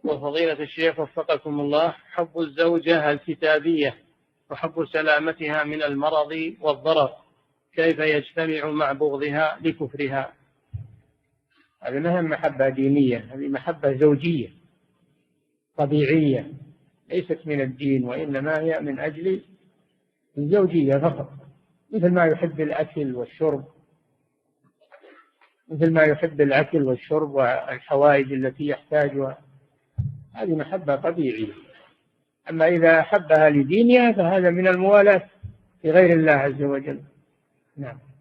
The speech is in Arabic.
يقول فضيلة الشيخ وفقكم الله، حب الزوجة الكتابية وحب سلامتها من المرض والضرر كيف يجتمع مع بغضها لكفرها؟ هذه ما هي محبة دينية، هذه محبة زوجية طبيعية ليست من الدين، وإنما هي من أجل الزوجية فقط، مثل ما يحب الأكل والشرب، والحوائج التي يحتاجها، هذه محبة طبيعية. أما إذا أحبها لدينها فهذا من الموالاة في غير الله عز وجل. نعم.